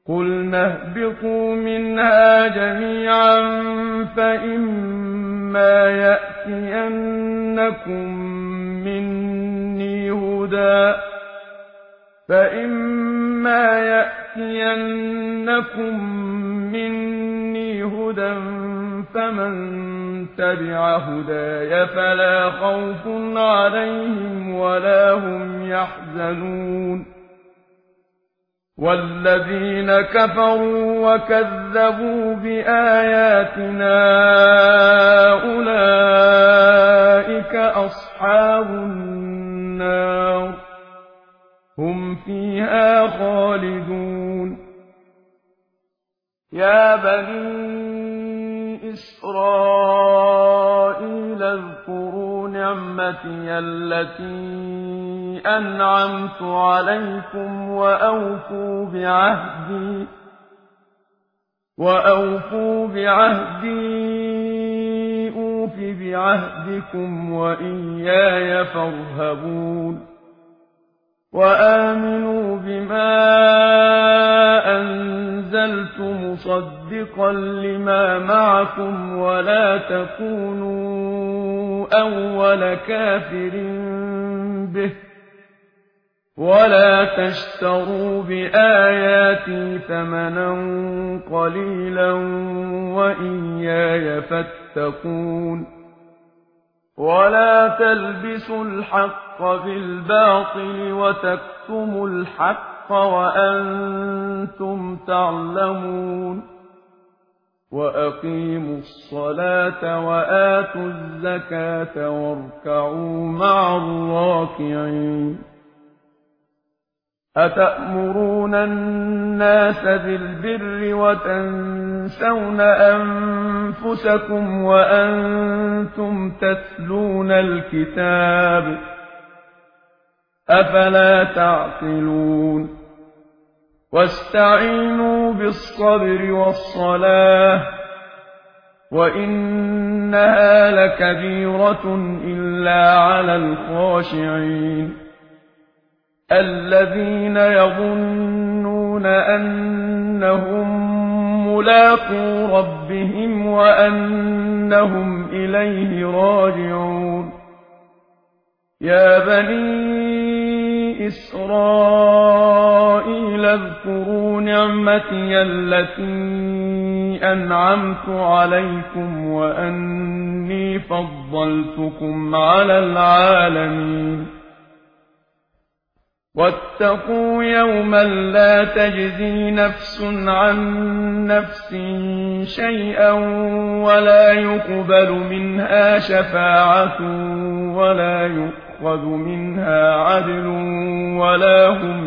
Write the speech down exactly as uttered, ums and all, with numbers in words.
قُلْنَا اهْبِطُوا مِنْهَا جَمِيعًا فَإِمَّا يَأْتِيَنَّكُم مِّنِّي هُدًى فَإِمَّا يَأْتِيَنَّكُم مِّنِّي هُدًى فَمَن تَبِعَ هُدَايَ فَلَا خَوْفٌ عَلَيْهِمْ وَلَا هُمْ يَحْزَنُونَ وَالَّذِينَ كَفَرُوا وَكَذَّبُوا بِآيَاتِنَا أُولَٰئِكَ أَصْحَابُ النَّارِ هُمْ فِيهَا خَالِدُونَ يَا بَنِي إِسْرَائِيلَ اذْكُرُوا نِعْمَتِيَ الَّتِي أَنْعَمْتُ عَلَيْكُمْ وَأَوْفُوا بِعَهْدِي وَأَوْفُوا بِعَهْدِي أُوفِ بِعَهْدِكُمْ وَإِيَّايَ فَارْهَبُونِ وَآمِنُوا بِمَا أَنزَلْتُ مُصَدِّقًا لِّمَا مَعَكُمْ وَلَا تَكُونُوا أَوَّلَ كَافِرٍ بِهِ وَلَا تَشْتَرُوا بِآيَاتِي ثَمَنًا قَلِيلًا وَإِيَّايَ فَاتَّقُونِ وَلَا تَلْبِسُوا الْحَقَّ بِالْبَاطِلِ وَتَكْتُمُوا الْحَقَّ وَأَنتُمْ تَعْلَمُونَ وَأَقِيمُوا الصَّلَاةَ وَآتُوا الزَّكَاةَ وَارْكَعُوا مَعَ الرَّاكِعِينَ أَتَأْمُرُونَ النَّاسَ بِالْبِرِّ وَتَنسَوْنَ أَنفُسَكُمْ وَأَنتُمْ تَتْلُونَ الْكِتَابَ أَفَلَا تَعْقِلُونَ وَاسْتَعِينُوا بِالصَّبْرِ وَالصَّلَاةِ وَإِنَّهَا لَكَبِيرَةٌ إِلَّا عَلَى الْخَاشِعِينَ الَّذِينَ يَظُنُّونَ أَنَّهُم مُّلَاقُو رَبِّهِمْ وَأَنَّهُمْ إِلَيْهِ رَاجِعُونَ يَا بَنِي إِسْرَائِيلَ اذْكُرُوا نِعْمَتِيَ الَّتِي أَنْعَمْتُ عَلَيْكُمْ وَأَنِّي فَضَّلْتُكُمْ عَلَى الْعَالَمِينَ وَاتَّقُوا يَوْمًا لَّا تَجْزِي نَفْسٌ عَن نَّفْسٍ شَيْئًا وَلَا يُقْبَلُ مِنْهَا شَفَاعَةٌ وَلَا يُؤْخَذُ مِنْهَا عَدْلٌ وَلَا هُمْ